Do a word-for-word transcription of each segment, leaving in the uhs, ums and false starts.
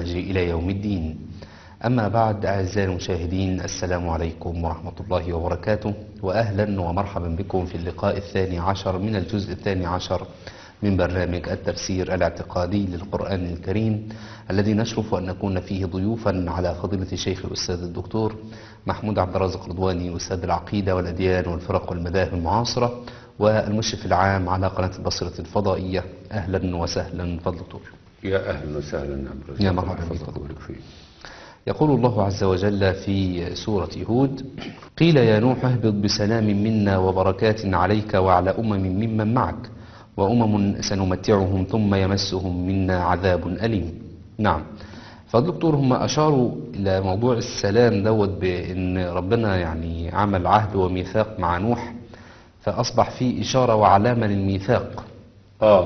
المنهج إلى يوم الدين. أما بعد، أعزائي المشاهدين، السلام عليكم ورحمة الله وبركاته، وأهلا ومرحبا بكم في اللقاء الثاني عشر من الجزء الثاني عشر من برنامج التفسير الاعتقادي للقرآن الكريم، الذي نشرف أن نكون فيه ضيوفا على فضيلة الشيخ الأستاذ الدكتور محمود عبد الرازق رضواني، أستاذ العقيدة والأديان والفرق والمذاهب المعاصرة، والمشرف العام على قناة البصرة الفضائية. أهلا وسهلا فالدكتور. يا أهلا وسهلا عبد الرزاق. يا مرحبا بك. يقول الله عز وجل في سورة هود: قيل يا نوح اهبط بسلام منا وبركات عليك وعلى أمم ممن معك وأمم سنمتعهم ثم يمسهم منا عذاب أليم. نعم، فالدكتور هم أشاروا إلى موضوع السلام دوت بأن ربنا يعني عمل عهد وميثاق مع نوح، فأصبح فيه إشارة وعلامة للميثاق. آه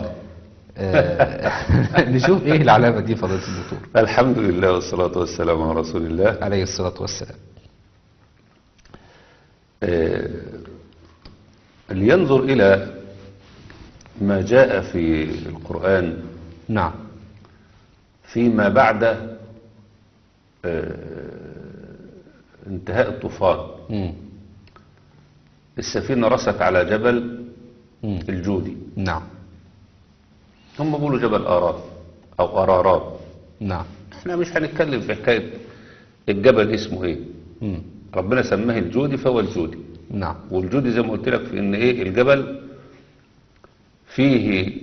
نشوف إيه العلامة دي فضيلة الدكتور؟ الحمد لله والصلاة والسلام على رسول الله عليه الصلاة والسلام. آه لينظر إلى ما جاء في القرآن نعم فيما بعد آه انتهاء الطوفان. مم. السفينة رست على جبل مم. الجودي. نعم هم بيقولوا جبل آراف أو أرارات. نعم احنا مش هنتكلم في حكاية الجبل اسمه ايه. مم. ربنا سماه الجودي فهو الجودي. نعم والجودي زي ما قلت لك في ان ايه الجبل فيه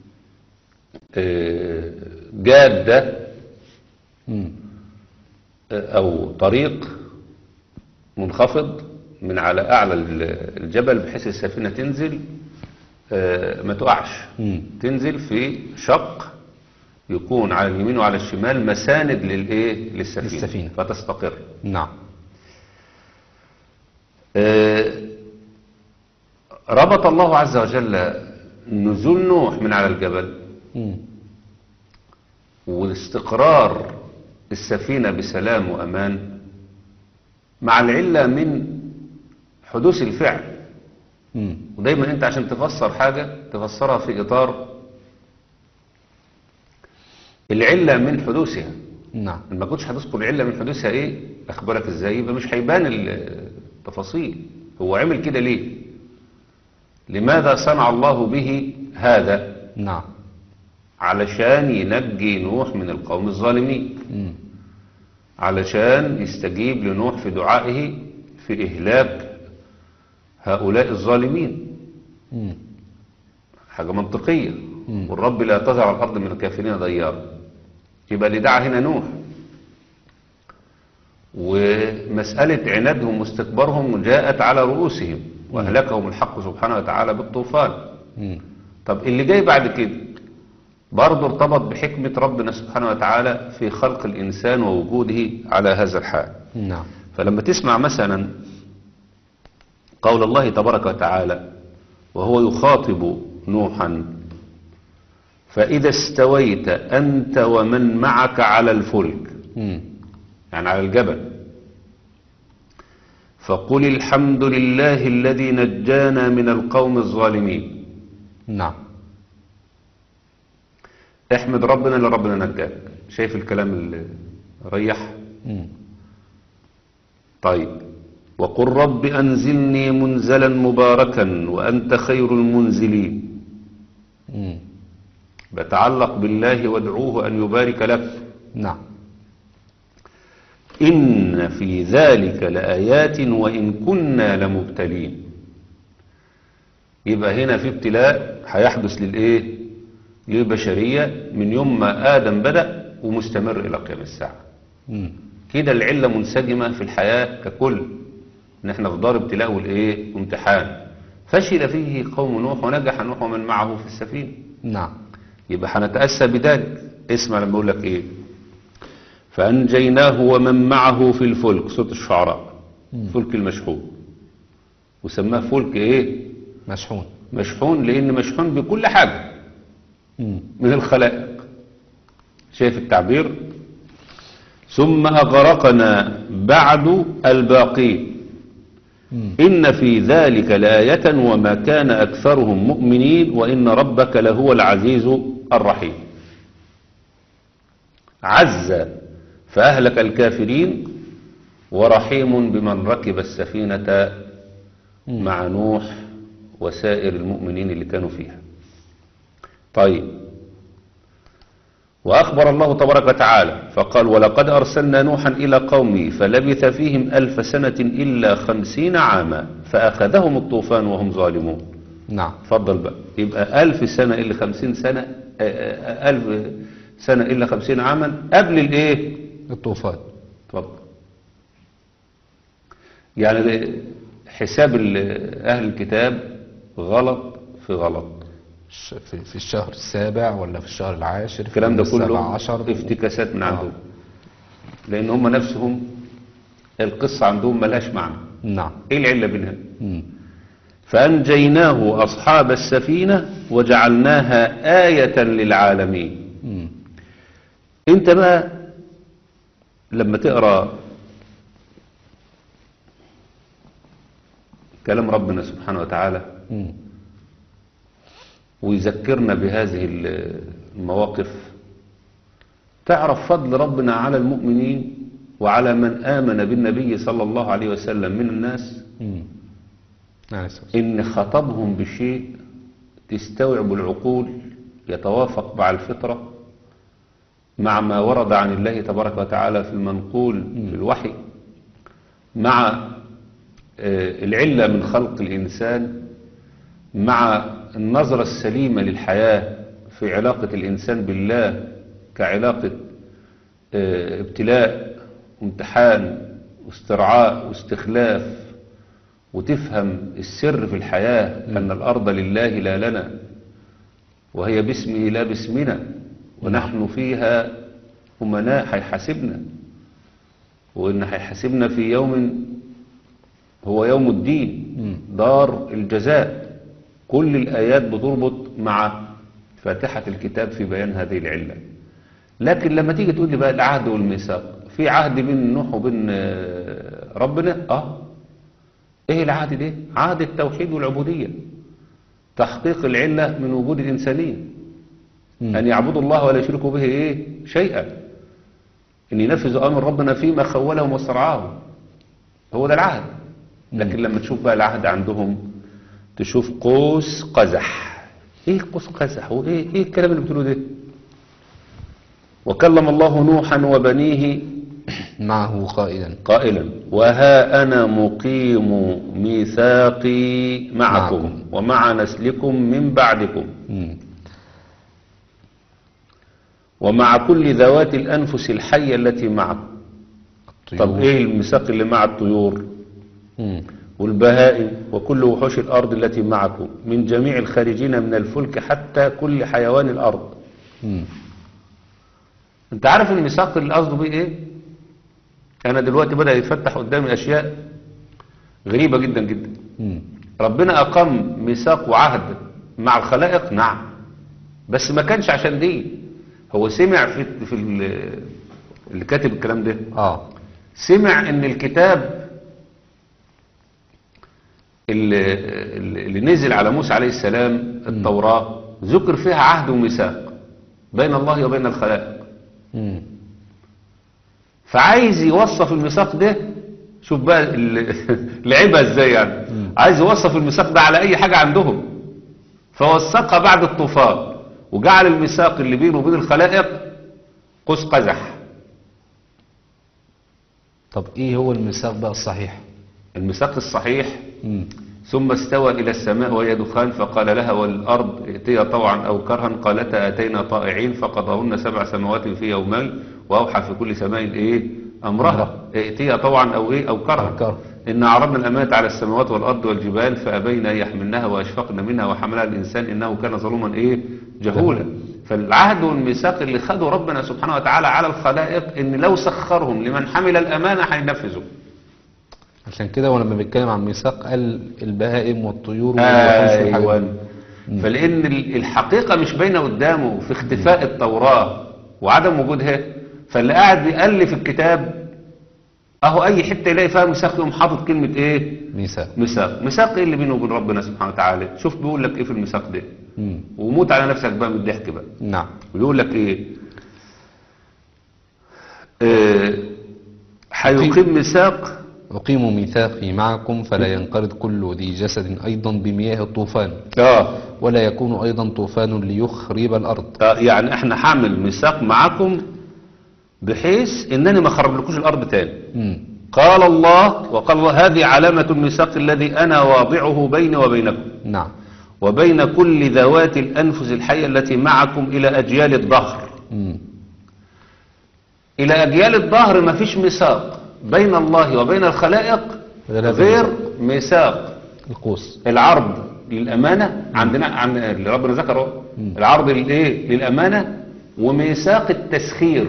آه، جادة مم. آه، او طريق منخفض من على اعلى الجبل بحيث السفينة تنزل آه، ما تقعش. مم. تنزل في شق يكون على اليمين وعلى الشمال مساند للايه للسفينة, للسفينة. فتستقر. نعم آه، ربط الله عز وجل نزول نوح من على الجبل مم. واستقرار السفينة بسلام وأمان مع العلة من حدوث الفعل. مم. ودايما انت عشان تفسر حاجة تفسرها في إطار العلة من حدوثها. نعم ما كنتش هتذكر العلة من حدوثها ايه اخبارك ازاي، يبقى مش هيبان التفاصيل. هو عمل كده ليه؟ لماذا صنع الله به هذا؟ نعم علشان ينجي نوح من القوم الظالمين، مم. علشان يستجيب لنوح في دعائه في إهلاك هؤلاء الظالمين. مم. حاجة منطقية. مم. والرب لا تذر على الأرض من الكافرين ديارا. يبقى اللي دعا هنا نوح. ومسألة عنادهم واستكبارهم جاءت على رؤوسهم وأهلكهم الحق سبحانه وتعالى بالطوفان. مم. طب اللي جاي بعد كده برضه ارتبط بحكمة ربنا سبحانه وتعالى في خلق الإنسان ووجوده على هذا الحال. نعم فلما تسمع مثلا قول الله تبارك وتعالى وهو يخاطب نوحا: فإذا استويت أنت ومن معك على الفلك، مم. يعني على الجبل، فقل الحمد لله الذي نجانا من القوم الظالمين. نعم احمد ربنا اللي ربنا نجاك. شايف الكلام اللي ريح؟ مم. طيب، وقل رب أنزلني منزلا مباركا وأنت خير المنزلين. مم. بتعلق بالله وادعوه أن يبارك لك. نعم إن في ذلك لآيات وإن كنا لمبتلين. يبقى هنا في ابتلاء هيحدث للإيه؟ للبشرية من يوم ما آدم بدأ ومستمر إلى قيام الساعة. مم. كده العلة منسجمة في الحياة ككل، ان احنا في دار ابتلاء والايه وامتحان. فشل فيه قوم نوح ونجح نوح ومن معه في السفينة. نعم يبقى هنتأسى بذلك. اسمع لما اقول لك ايه: فأنجيناه ومن معه في الفلك. سورة الشعراء. فلك المشحون. وسماه فلك ايه؟ مشحون. مشحون لان مشحون بكل حاجة مم. من الخلائق. شايف التعبير؟ ثم أغرقنا بعد الباقين إن في ذلك لآية وما كان أكثرهم مؤمنين وإن ربك لهو العزيز الرحيم. عز فأهلك الكافرين، ورحيم بمن ركب السفينة مع نوح وسائر المؤمنين اللي كانوا فيها. طيب، وأخبر الله تبارك وتعالى فقال: ولقد أرسلنا نوحا إلى قومه فلبث فيهم ألف سنة إلا خمسين عاما فأخذهم الطوفان وهم ظالمون. نعم. اتفضل بقى، يبقى ألف سنة إلا خمسين سنة، ألف سنة إلا خمسين عاما قبل الإيه؟ الطوفان. اتفضل. يعني حساب أهل الكتاب غلط في غلط. في في الشهر السابع ولا في الشهر العاشر؟ الكلام ده السابع كله عشر افتكاسات من آه. عندهم، لأن هم نفسهم القصة عندهم ملهاش معنى. نعم. إيه العلة بينها؟ مم. فأنجيناه أصحاب السفينة وجعلناها آية للعالمين. مم. انت بقى لما تقرأ كلام ربنا سبحانه وتعالى مم. ويذكرنا بهذه المواقف، تعرف فضل ربنا على المؤمنين وعلى من آمن بالنبي صلى الله عليه وسلم من الناس، مم. نعم. إن خطبهم بشيء تستوعب العقول، يتوافق مع الفطرة، مع ما ورد عن الله تبارك وتعالى في المنقول في الوحي، مع العلة من خلق الإنسان، مع النظرة السليمة للحياة في علاقة الإنسان بالله كعلاقة ابتلاء وامتحان واسترعاء واستخلاف، وتفهم السر في الحياة أن الأرض لله لا لنا، وهي باسمه لا باسمنا، ونحن فيها أمناء هيحاسبنا، وإن هيحاسبنا في يوم هو يوم الدين، دار الجزاء. كل الآيات بتربط مع فاتحة الكتاب في بيان هذه العلة. لكن لما تيجي تقول لي بقى العهد والميثاق، في عهد بين نوح وبين ربنا؟ اه ايه العهد ده؟ عهد التوحيد والعبودية، تحقيق العلة من وجود الإنسانية، أن يعبدوا الله ولا يشركوا به ايه شيئا، أن ينفذوا أمر ربنا فيما خولهم واسترعاهم، هو ده العهد. لكن لما تشوف بقى العهد عندهم تشوف قوس قزح. ايه قوس قزح وايه ايه الكلام اللي بتقوله ده؟ وكلم الله نوحا وبنيه معه قائلا قائلا وها أنا مقيم ميثاقي معكم, معكم ومع نسلكم من بعدكم مم. ومع كل ذوات الأنفس الحية التي معكم. طب ايه الميثاق اللي مع الطيور مم. والبهائم وكل وحوش الأرض التي معكم من جميع الخارجين من الفلك حتى كل حيوان الأرض. مم. انت عارف الميثاق اللي قصده بيه ايه؟ انا دلوقتي بدأ يتفتح قدامي اشياء غريبة جدا جدا. مم. ربنا اقام ميثاق وعهد مع الخلائق، نعم، بس ما كانش عشان دي. هو سمع في, في اللي كاتب الكلام ده اه سمع ان الكتاب اللي, اللي نزل على موسى عليه السلام التوراة ذكر فيها عهد وميثاق بين الله وبين الخلائق. مم. فعايز يوصف الميثاق ده، شوف بقى لعبها ازاي يعني. مم. عايز يوصف الميثاق ده على اي حاجة عندهم، فوثقها بعد الطوفان وجعل الميثاق اللي بينه وبين الخلائق قوس قزح. طب ايه هو الميثاق بقى الصحيح؟ الميثاق الصحيح مم. ثم استوى إلى السماء وهي دخان فقال لها والأرض ائتيا طوعا أو كرها قالتا أتينا طائعين فقضاهن سبع سماوات في يومين وأوحى في كل سماء إيه أمرها ائتيا طوعا أو إيه أو كرها كره. إن عرضنا الأمانة على السماوات والأرض والجبال فأبين أن يحملنها وأشفقن منها وحملها الإنسان إنه كان ظلوما إيه جهولا. فالعهد والميثاق اللي خده ربنا سبحانه وتعالى على الخلائق إن لو سخرهم لمن حمل الأمانة هينفذوا. عشان كده ولما بيتكلم عن ميثاق قال البهائم والطيور والوحوش أيوة. فلأن الحقيقة مش باينة قدامه في اختفاء التوراة وعدم وجودها، فاللي قاعد بيألف الكتاب اهو اي حتة يلاقي فيها ميثاق يقوم حاطط كلمة ايه ميثاق. ميثاق ميثاق ايه اللي بينه وبين ربنا سبحانه وتعالى؟ شوف بيقول لك ايه في الميثاق ده مم. وموت على نفسك بقى من الضحك بقى. وموت على نفسك بقى من الضحك بقى. نعم. يقول لك ايه؟ وكلم الله موسى تكليما وقال له ارني انظر اليك. قال لا تخف انك من المرسلين. شوف بيقول لك ايه؟ آه، هيقيم ميثاق. أقيم ميثاقي معكم فلا ينقرض كل ذي جسد أيضا بمياه الطوفان اه ولا يكون أيضا طوفان ليخرب الأرض. آه، يعني احنا هعمل ميثاق معاكم بحيث انني ما اخربلكوش الارض تاني. مم. قال الله وقال الله هذه علامة الميثاق الذي انا واضعه بيني وبينكم نعم. وبين كل ذوات الانفس الحية التي معكم الى اجيال الدهر. مم. الى اجيال الدهر ما فيش ميثاق بين الله وبين الخلائق غير ميثاق القوس. العرض للامانة عندنا عن اللي ربنا ذكره العرض للايه للامانة وميثاق التسخير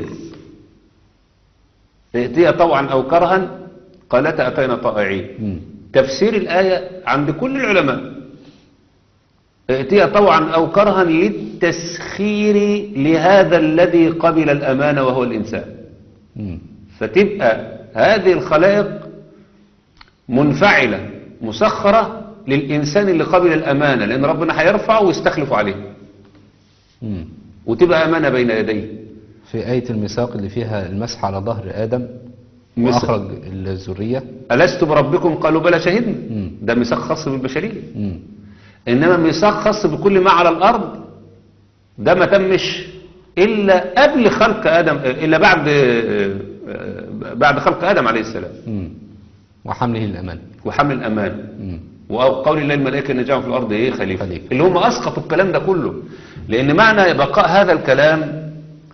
ائتيا طوعا او كرها قالتا اتينا طائعين. مم. تفسير الآية عند كل العلماء ائتيا طوعا او كرها للتسخير لهذا الذي قبل الامانة وهو الانسان. مم. فتبقى هذه الخلائق منفعلة مسخرة للإنسان اللي قبل الأمانة لأن ربنا هيرفعه ويستخلف عليه مم. وتبقى أمانة بين يديه. في آية الميثاق اللي فيها المسح على ظهر آدم مس- وأخرج الذرية. ألست بربكم قالوا بلى شهدنا. مم. ده ميثاق خاص بالبشرية. مم. إنما ميثاق خاص بكل ما على الأرض ده ما تمش إلا قبل خلق آدم إلا بعد بعد خلق آدم عليه السلام مم. وحمله الأمان. وحمل الأمان مم. وقول الله الملائكة إن جعلوا في الأرض إيه خليفة. خليفة. اللي هم أسقطوا الكلام ده كله لأن معنى بقاء هذا الكلام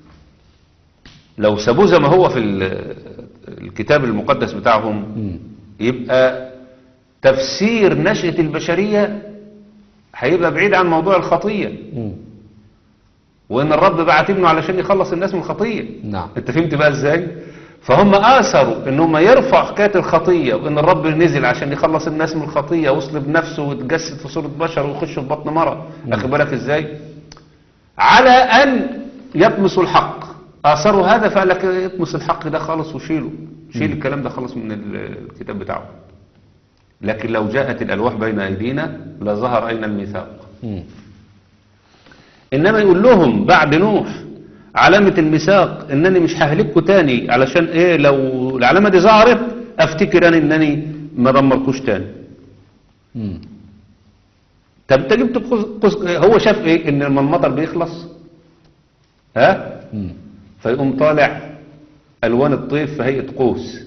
لو سابوه زي ما هو في ال- الكتاب المقدس بتاعهم مم. يبقى تفسير نشأة البشرية هيبقى بعيد عن موضوع الخطية مم. وإن الرب بعت ابنه علشان يخلص الناس من الخطية. نعم. أنت فهمت بقى إزاي؟ فهم آثروا إن هم يرفعوا حكاية الخطية وإن الرب نزل عشان يخلص الناس من الخطية ويصلب نفسه ويتجسد في صورة بشر ويخش في بطن مرة. أخد بالك إزاي؟ على أن يطمسوا الحق آثروا هذا فقال لك يطمس الحق ده خالص وشيله شيل الكلام ده خالص من الكتاب بتاعه. لكن لو جاءت الألواح بين أيدينا لظهر أين الميثاق. مم. إنما يقول لهم بعد نوح علامة الميثاق إنني مش ههلككوا تاني علشان إيه لو العلامة دي ظهرت أفتكر أنا إنني ما دمركوش تاني. مم. طب أنت جبت قوس قوس- هو شاف إيه إن لما المطر بيخلص ها مم. فيقوم طالع ألوان الطيف في هيئة قوس.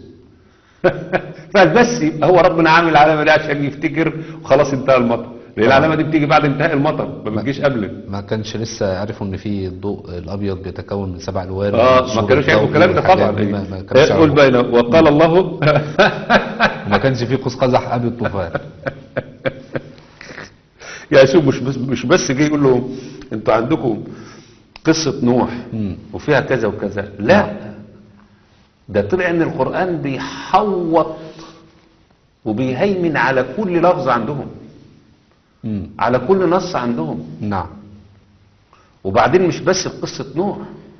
فبس يبقى هو ربنا عامل العلامة دي عشان يفتكر وخلاص انتهى المطر لأن العلامة دي بتيجي بعد انتهاء المطر ما بتجيش قبل. ما كانش لسه عرفوا ان في الضوء الابيض بيتكون من سبع الوان. اه ما والشغل كانوش يعرفوا الضوئي الكلام ده والحاجات طبعا. دي ما, ما كانوش إيه، قول يعرفوا. بينا وقال الله ما كانش في قوس قزح قبل الطوفان. يا شوف مش بس مش بس جه يقول لهم انتوا عندكم قصة نوح مم. وفيها كذا وكذا لا ده طلع ان القرآن بيحوط وبيهيمن على كل لفظ عندهم مم. على كل نص عندهم. نعم. وبعدين مش بس في قصة نوح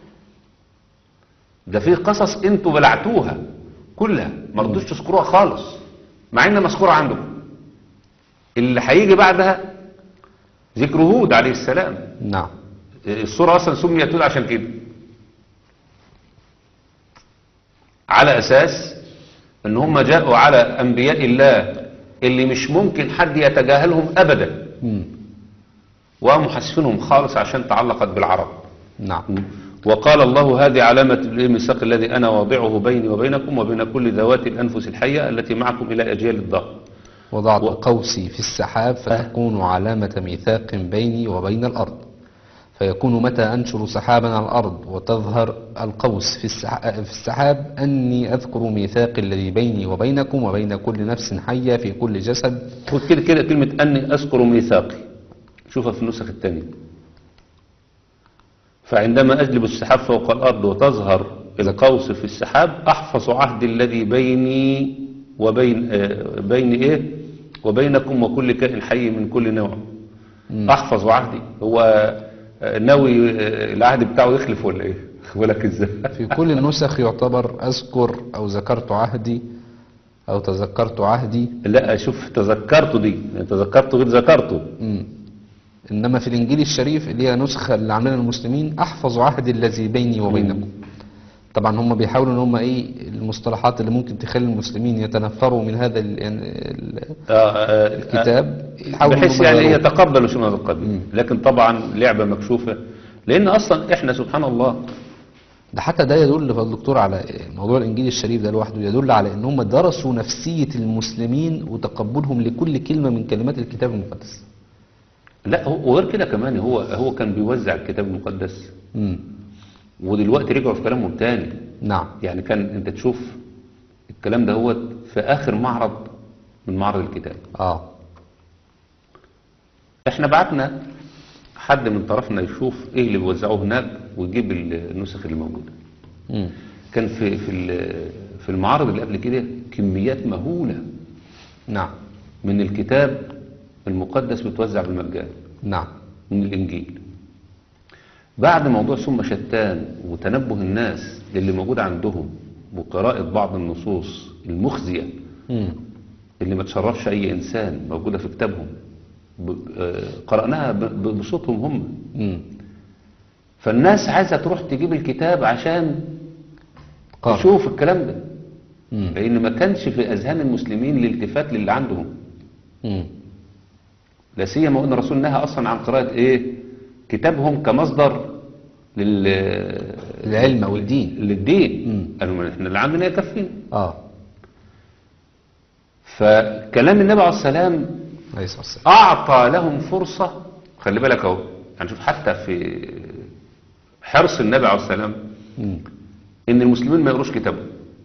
ده في قصص انتوا بلعتوها كلها ما رضوش تذكروها خالص مع انها مذكورة عندكم. اللي هيجي بعدها ذكر هود عليه السلام. نعم. السورة اصلا سميت هود عشان كده على اساس ان هم جاءوا على انبياء الله اللي مش ممكن حد يتجاهلهم ابدا مم. وقاموا حاسفينهم خالص عشان تعلقت بالعرب. نعم. وقال الله هذه علامة الميثاق الذي أنا واضعه بيني وبينكم وبين كل ذوات الأنفس الحية التي معكم إلى أجيال الدهر. وضعت و- قوسي في السحاب فتكون علامة ميثاق بيني وبين الأرض فيكون متى أنشر سحابا على الأرض وتظهر القوس في السح- في السحاب أني أذكر ميثاقي الذي بيني وبينكم وبين كل نفس حية في كل جسد. خد كده كده كلمة أني أذكر ميثاقي شوفها في النسخ الثانية. فعندما أجلب السحاب فوق الأرض وتظهر القوس في السحاب أحفظ عهدي الذي بيني وبين آه، بين إيه وبينكم وكل كائن حي من كل نوع. مم. أحفظ عهدي هو آه، ناوي آه، العهد بتاعه يخلف ولا إيه ولك إزاي. في كل النسخ يعتبر أذكر أو ذكرت عهدي أو تذكرت عهدي. لا شوف تذكرته دي تذكرته غير ذكرته. مم. إنما في الإنجيل الشريف اللي هي نسخة اللي عاملينها المسلمين أحفظ عهدي الذي بيني وبينكم طبعا هم بيحاولوا ان هم ايه المصطلحات اللي ممكن تخلي المسلمين يتنفروا من هذا ال- يعني ال- آه، آه، الكتاب، يحاولوا إن بحيث هم يعني يغيروه. يتقبلوا شيء من هذا القبيل. لكن طبعا لعبة مكشوفة، لأن أصلا إحنا سبحان الله ده حتى ده يدل يا دكتور على موضوع الانجيل الشريف ده لوحده، يدل على ان هم درسوا نفسية المسلمين وتقبلهم لكل كلمة من كلمات الكتاب المقدس. لا، هو وغير كده كمان، هو هو كان بيوزع الكتاب المقدس، امم ودلوقتي رجعوا في كلامهم تاني. نعم. يعني كان انت تشوف الكلام ده هو في اخر معرض من معرض الكتاب. اه. احنا بعتنا حد من طرفنا يشوف ايه اللي بيوزعوه هناك ويجيب النسخ اللي موجوده. امم كان في في ال- في المعارض اللي قبل كده كميات مهوله نعم. من الكتاب المقدس بتوزع بالمجان نعم. من الانجيل. بعد موضوع ثم شتان وتنبه الناس للي موجود عندهم وقراءة بعض النصوص المخزية امم اللي ما تشرفش أي إنسان موجودة في كتابهم، ب- آه، قرأناها ب- ب- بصوتهم هم. امم فالناس عايزة تروح تجيب الكتاب عشان قارئ. تشوف الكلام ده، امم لأن ما كانش في أذهان المسلمين الالتفات للي عندهم. امم لا سيما وأن الرسول نهى أصلا عن قراءة إيه كتابهم كمصدر لل العلم او الدين. للدين. مم. قالوا احنا اللي عندنا يكفينا. اه. فكلام النبي عليه السلام عليه الصلاة والسلام. أعطى لهم فرصة. خلي بالك أهو، هنشوف حتى في حرص النبي عليه السلام امم إن المسلمين ما يقروش كتابه،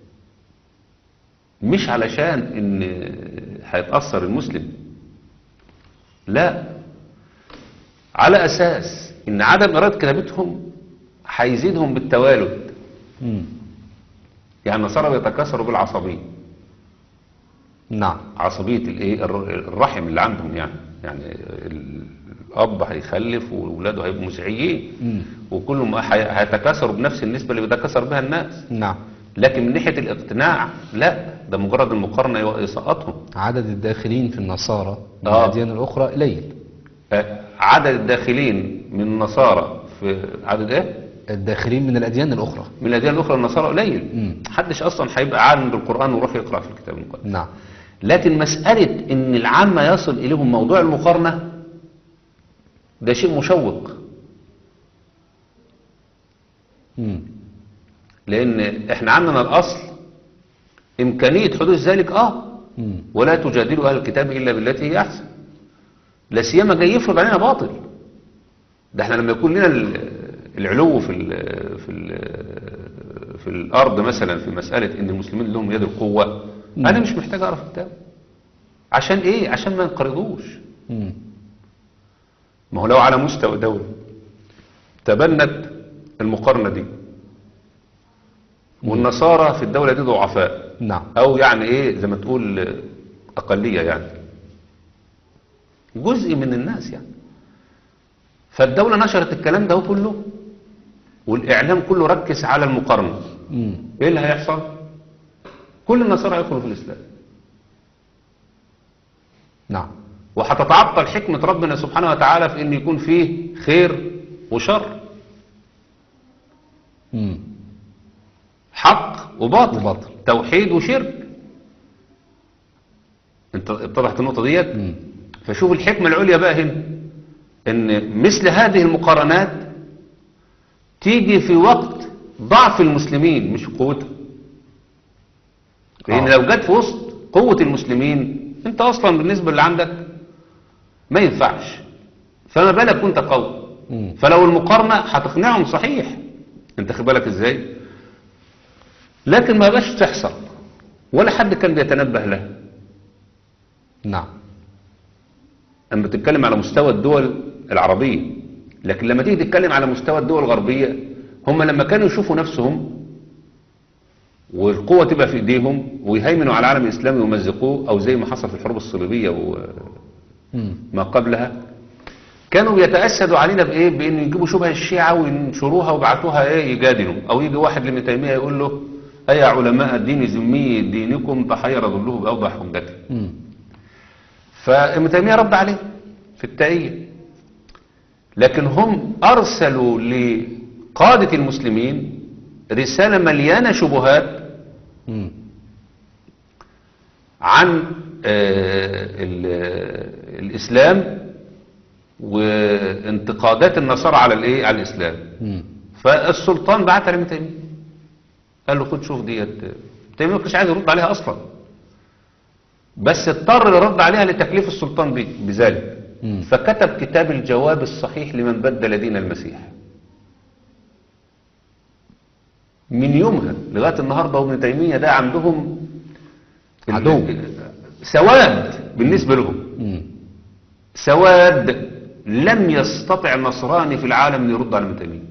مش علشان إن هيتأثر المسلم، لا، على أساس إن عدم قراءة كتابتهم هيزيدهم بالتوالد. امم يعني النصارى بيتكاثروا بالعصبية، نعم. عصبية الايه الر- الرحم اللي عندهم. يعني يعني الأب هيخلف وأولاده هيبقوا مسيحيين، مم. وكلهم هي- هيتكاثروا بنفس النسبة اللي بيتكاثر بها الناس. نعم. لكن من ناحية الاقتناع لا، ده مجرد المقارنة يو- يسقطهم. عدد الداخلين في النصارى من آه. الأديان الأخرى قليل. آه، عدد الداخلين من النصارى في عدد ايه؟ الداخلين من الأديان الأخرى. من الأديان الأخرى النصارى قليل. مم. محدش أصلا هيبقى عالم بالقرآن ويروح يقرأ في الكتاب المقدس. نعم. لكن مسألة إن العامة يصل إليهم موضوع المقارنة ده شيء مشوق، مم. لأن إحنا عندنا الأصل إمكانية حدوث ذلك آه مم. ولا تجادلوا أهل الكتاب إلا بالتي هي أحسن. لا سيما جاي يفرض علينا باطل. ده إحنا لما يكون لنا ال- العلو في ال في ال في الأرض مثلا في مسألة إن المسلمين لهم يد القوة، مم. أنا مش محتاج أعرف الكتاب. عشان إيه؟ عشان ما ينقرضوش. مم. ما هو لو على مستوى دولة تبنت المقارنة دي والنصارى في الدولة دي ضعفاء نعم. او يعني ايه زي ما تقول اقلية، يعني جزء من الناس يعني، فالدولة نشرت الكلام ده كله والاعلام كله ركز على المقارنة، مم. ايه اللي هيحصل؟ كل النصارى هيدخلوا في الاسلام، نعم. وهتتعطل حكمة ربنا سبحانه وتعالى في ان يكون فيه خير وشر، مم. حق وباطل، وباطل. توحيد وشرك. انت اتضحت النقطة ديت؟ مم. فشوف الحكمة العليا بقى هنا، ان مثل هذه المقارنات تيجي في وقت ضعف المسلمين مش قوتهم. لان آه. لو جت في وسط قوة المسلمين انت اصلا بالنسبة اللي عندك ما ينفعش، فما بالك وانت قوي. مم. فلو المقارنة هتقنعهم صحيح، انت خد بالك ازاي، لكن ما باش تحصل ولا حد كان بيتنبه لها. نعم. اما بتتكلم على مستوى الدول العربية، لكن لما تيجي تتكلم على مستوى الدول الغربية، هم لما كانوا يشوفوا نفسهم والقوة تبقى في ايديهم ويهيمنوا على العالم الاسلامي ويمزقوه، او زي ما حصل في الحروب الصليبية مم. وما قبلها، كانوا بيتأسدوا علينا بايه؟ بان يجيبوا شبه الشيعة وينشروها ويبعتوها ايه يجادلوا، او يجي واحد لابن تيمية يقول له ايا علماء الدين ذمي دينكم تحير ظله باوضح حجته. مم. فابن تيمية رد عليه في التأييد، لكن هم أرسلوا لقادة المسلمين رسالة مليانة شبهات مم. عن آه، ال- الإسلام وانتقادات النصارى على الايه على الإسلام. مم. فالسلطان بعت لابن تيمية قال له خد شوف ديت. تيمية ما كانش عايز يرد عليها أصلا، بس اضطر يرد عليها لتكليف السلطان به بذلك. مم. فكتب كتاب الجواب الصحيح لمن بدل دين المسيح. من يومها لغاية النهاردة وابن تيمية ده عندهم عدو. سواد بالنسبة لهم، مم. سواد. لم يستطع نصراني في العالم أن يرد على ابن تيمية.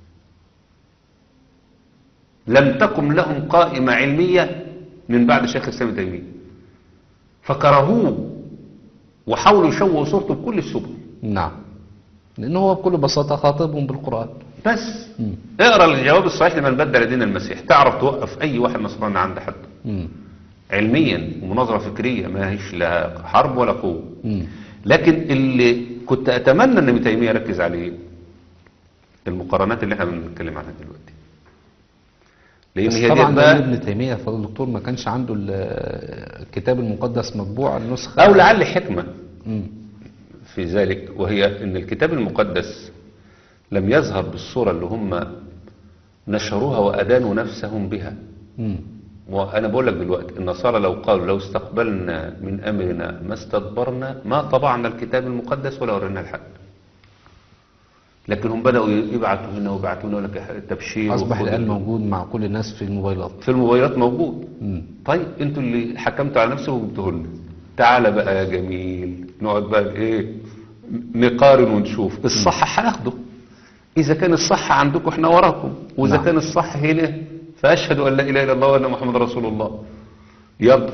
لم تقم لهم قائمة علمية من بعد شيخ الإسلام ابن تيمية، فكرهوه وحاولوا يشوهوا صورته بكل السبل. نعم، لأنه هو بكل بساطة خاطبهم بالقرآن. بس مم. اقرأ الجواب الصحيح لمن بدل دين المسيح، تعرف توقف أي واحد نصراني عند حد مم. علميا ومناظرة فكرية، ما هيش لا حرب ولا قوة. مم. لكن اللي كنت أتمنى أن ابن تيمية يركز عليه المقارنات اللي احنا بنتكلم عنها دلوقتي، لأن بس هي طبعا دي ده بقى ابن تيمية فضل الدكتور ما كانش عنده ال- الكتاب المقدس مطبوع النسخة. أو لعل حكمة مم. في ذلك، وهي أن الكتاب المقدس لم يظهر بالصورة اللي هم نشروها وأدانوا نفسهم بها. مم. وأنا بقول لك دلوقتي النصارى لو قالوا لو استقبلنا من أمرنا ما استدبرنا ما طبعنا الكتاب المقدس ولا ورينا لحد، لكن هم بدأوا يبعتوا هنا ويبعتوا هنا لك تبشير. أصبح وخد- الآن موجود مع كل الناس في الموبايلات. في الموبايلات موجود. مم. طيب انتوا اللي حكمتوا على نفسكم وجبتوه لنا، تعالى بقى يا جميل نقعد بقى ايه نقارن ونشوف الصح هناخده. اذا كان الصح عندكم احنا وراكم، واذا نعم. كان الصح هنا فاشهد ان لا اله الا الله وان محمد رسول الله. يلا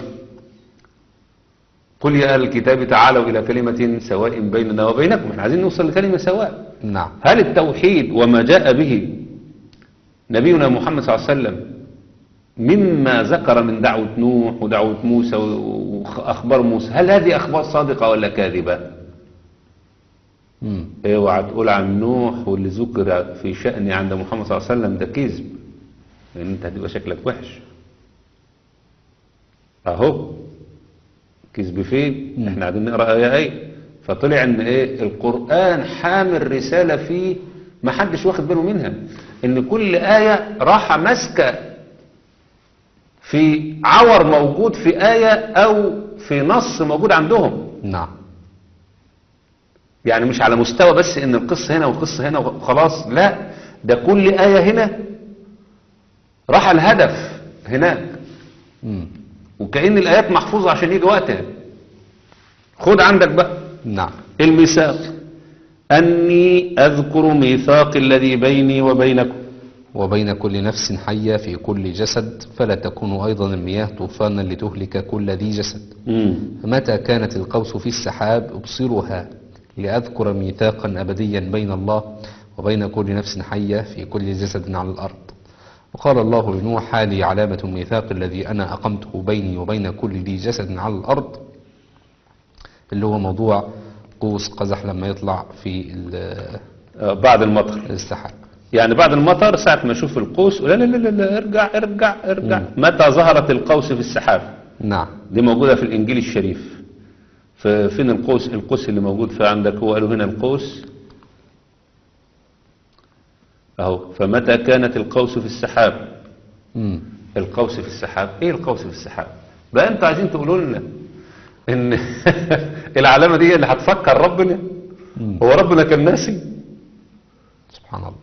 قل يا اهل الكتاب تعالوا الى كلمه سواء بيننا وبينكم. احنا عايزين نوصل لكلمه سواء. نعم. هل التوحيد وما جاء به نبينا محمد صلى الله عليه وسلم مما ذكر من دعوة نوح ودعوة موسى وأخبار موسى، هل هذه أخبار صادقة ولا كاذبة؟ مم. اوعى تقول عن نوح واللي ذكر في شأني عند محمد صلى الله عليه وسلم ده كذب، لأن أنت هتبقى شكلك وحش. أهو كذب فين؟ مم. احنا قاعدين نقرأ آية آية، فطلع ان ايه القرآن حامل رسالة فيه ما حدش واخد باله منها، ان كل آية راحة ماسكة في عور موجود في آية او في نص موجود عندهم. نعم. يعني مش على مستوى بس ان القصة هنا والقصة هنا وخلاص، لا ده كل آية هنا راح الهدف هناك، مم. وكأن الآيات محفوظة عشان يجي وقتها. خد عندك بقى نعم. الميثاق، أني أذكر ميثاق الذي بيني وبينكم. وبين كل نفس حية في كل جسد فلا تكون أيضا المياه طوفانا لتهلك كل ذي جسد. مم. فمتى كانت القوس في السحاب ابصرها لأذكر ميثاقا أبديا بين الله وبين كل نفس حية في كل جسد على الأرض. وقال الله لنوح هذه علامة الميثاق الذي أنا أقمته بيني وبين كل ذي جسد على الأرض، اللي هو موضوع قوس قزح لما يطلع في ال- آه، بعد المطر، السحاب. يعني بعد المطر ساعة ما أشوف القوس لا لا لا لا ارجع ارجع ارجع. مم. متى ظهرت القوس في السحاب؟ نعم. دي موجودة في الإنجيل الشريف. ففين القوس؟ القوس اللي موجود في عندك هو قالوا هنا القوس أهو. فمتى كانت القوس في السحاب؟ مم. القوس في السحاب. ايه القوس في السحاب بقى؟ انتوا عايزين تقولوا لنا ان العلامة دي اللي هتفكر ربنا؟ مم. هو ربنا كان ناسي؟ سبحان الله.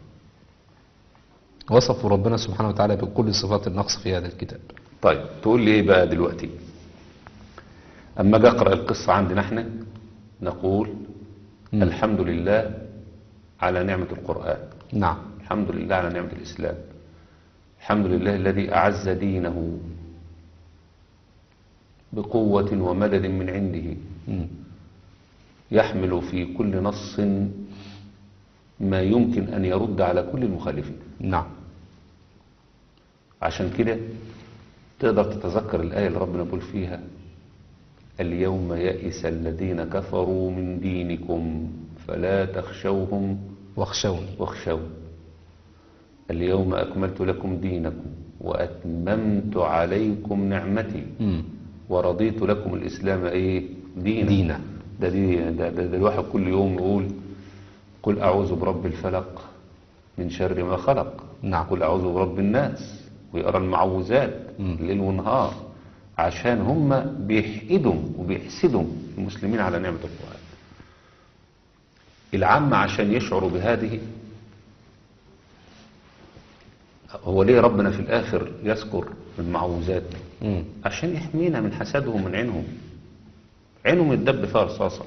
وصفوا ربنا سبحانه وتعالى بكل صفات النقص في هذا الكتاب. طيب تقول لي ايه بقى دلوقتي؟ اما اجي اقرا القصة عندنا احنا نقول مم. الحمد لله على نعمة القرآن، نعم. الحمد لله على نعمة الإسلام، الحمد لله الذي أعز دينه بقوة ومدد من عنده مم. يحمل في كل نص ما يمكن أن يرد على كل المخالفين. نعم. عشان كده تقدر تتذكر الآية اللي ربنا يقول فيها اليوم يئس الذين كفروا من دينكم فلا تخشوهم واخشوني. واخشون. اليوم أكملت لكم دينكم وأتممت عليكم نعمتي مم. ورضيت لكم الإسلام إيه دينا, دينا. ده, دي ده, ده, ده الواحد كل يوم يقول قل أعوذ برب الفلق من شر ما خلق. نعم. قل أعوذ برب الناس، ويقرأ المعوذات مم. ليل ونهار، عشان هم بيحقدوا وبيحسدوا المسلمين على نعمة القرآن. العامة عشان يشعروا بهذه، هو ليه ربنا في الآخر يذكر المعوذات؟ مم. عشان يحمينا من حسدهم من عينهم. عينهم يتدب فيها رصاصة،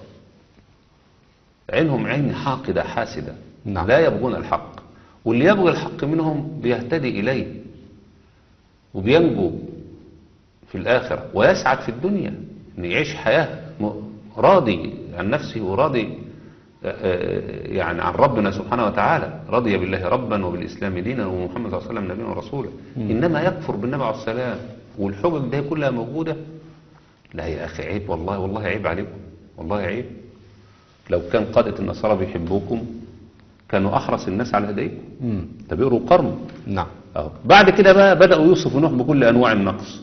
عينهم عين حاقدة حاسدة. نعم. لا يبغون الحق، واللي يبغي الحق منهم بيهتدي إليه وبينجو في الآخرة ويسعد في الدنيا، إن يعيش حياة م- راضي عن نفسه وراضي آه، يعني عن ربنا سبحانه وتعالى، رضي بالله ربا وبالإسلام دينا ومحمد صلى الله عليه وسلم نبيا ورسولا. إنما يكفر بالنبي عليه السلام والحجج دي كلها موجودة. لا يا أخي عيب، والله والله عيب عليكم، والله عيب. لو كان قادة النصارى بيحبوكم كانوا أحرص الناس على هدايكم. مم. ده بيقروا قرن. نعم. أهو. بعد كده بقى بدأوا يوصفوا نوح بكل أنواع النقص.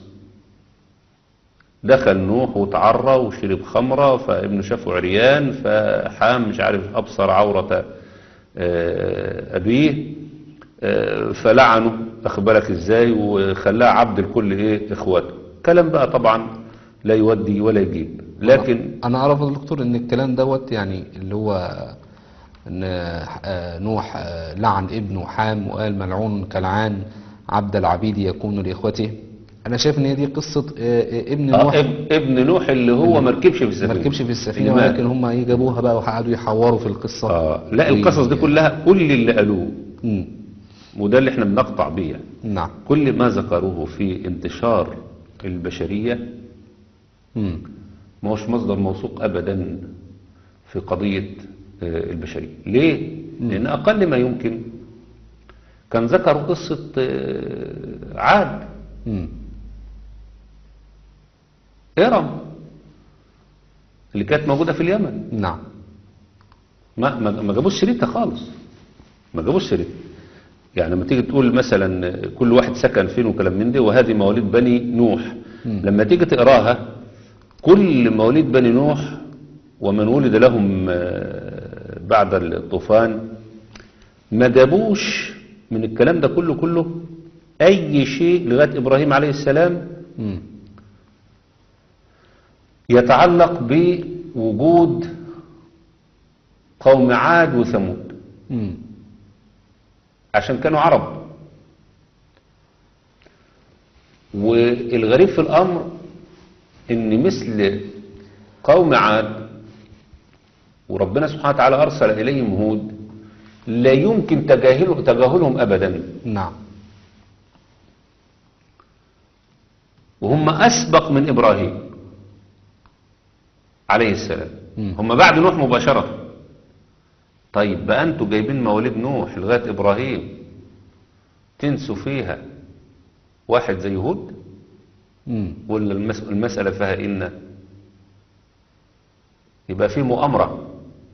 دخل نوح وتعرى وشرب خمرة، فابنه شافه عريان، فحام مش عارف أبصر عورة آه، أبيه، آه، فلعنه أخبرك إزاي، وخلاه عبد الكل إيه إخواته. كلام بقى طبعا لا يودي ولا يجيب. لكن انا اعرف يا دكتور ان الكلام دوت يعني اللي هو ان آه، نوح آه، لعن ابنه حام وقال ملعون كنعان عبد العبيد يكون لاخوته. انا شايف ان هي دي قصه آه، آه، ابن آه، نوح اب- ابن نوح اللي هو مركبش في ما السفينة، ركبش في السفينه، اللي مات. ولكن هم ايه جابوها بقى وقعدوا يحوروا في القصه. آه لا، و- القصص دي كلها كل اللي قالوه، مم. وده اللي احنا بنقطع بيه يعني. نعم. كل ما ذكروه في انتشار البشرية مم. ما هوش مصدر موثوق أبدا في قضية آه، البشرية. ليه؟ لأن أقل ما يمكن كان ذكروا قصة آه، عاد، مم. إرم اللي كانت موجودة في اليمن. نعم. ما ما ما جابوش سيرتها خالص، ما جابوش سيرتها. يعني لما تيجي تقول مثلا كل واحد سكن فين وكلام من ده، وهذه مواليد بني نوح، لما تيجي تقراها كل مواليد بني نوح ومن ولد لهم آه، بعد الطوفان ما جابوش من الكلام ده كله كله أي شيء لغاية إبراهيم عليه السلام مم. يتعلق بوجود قوم عاد وثمود، مم. عشان كانوا عرب. والغريب في الأمر إن مثل قوم عاد وربنا سبحانه وتعالى أرسل إليهم هود لا يمكن تجاهله تجاهلهم أبدا، نعم. وهم أسبق من إبراهيم عليه السلام. مم. هم بعد نوح مباشرة. طيب بقى أنتوا جايبين مواليد نوح لغاية إبراهيم تنسوا فيها واحد زي هود؟ مم. ولا المس- المسألة فيها إن يبقى في مؤامرة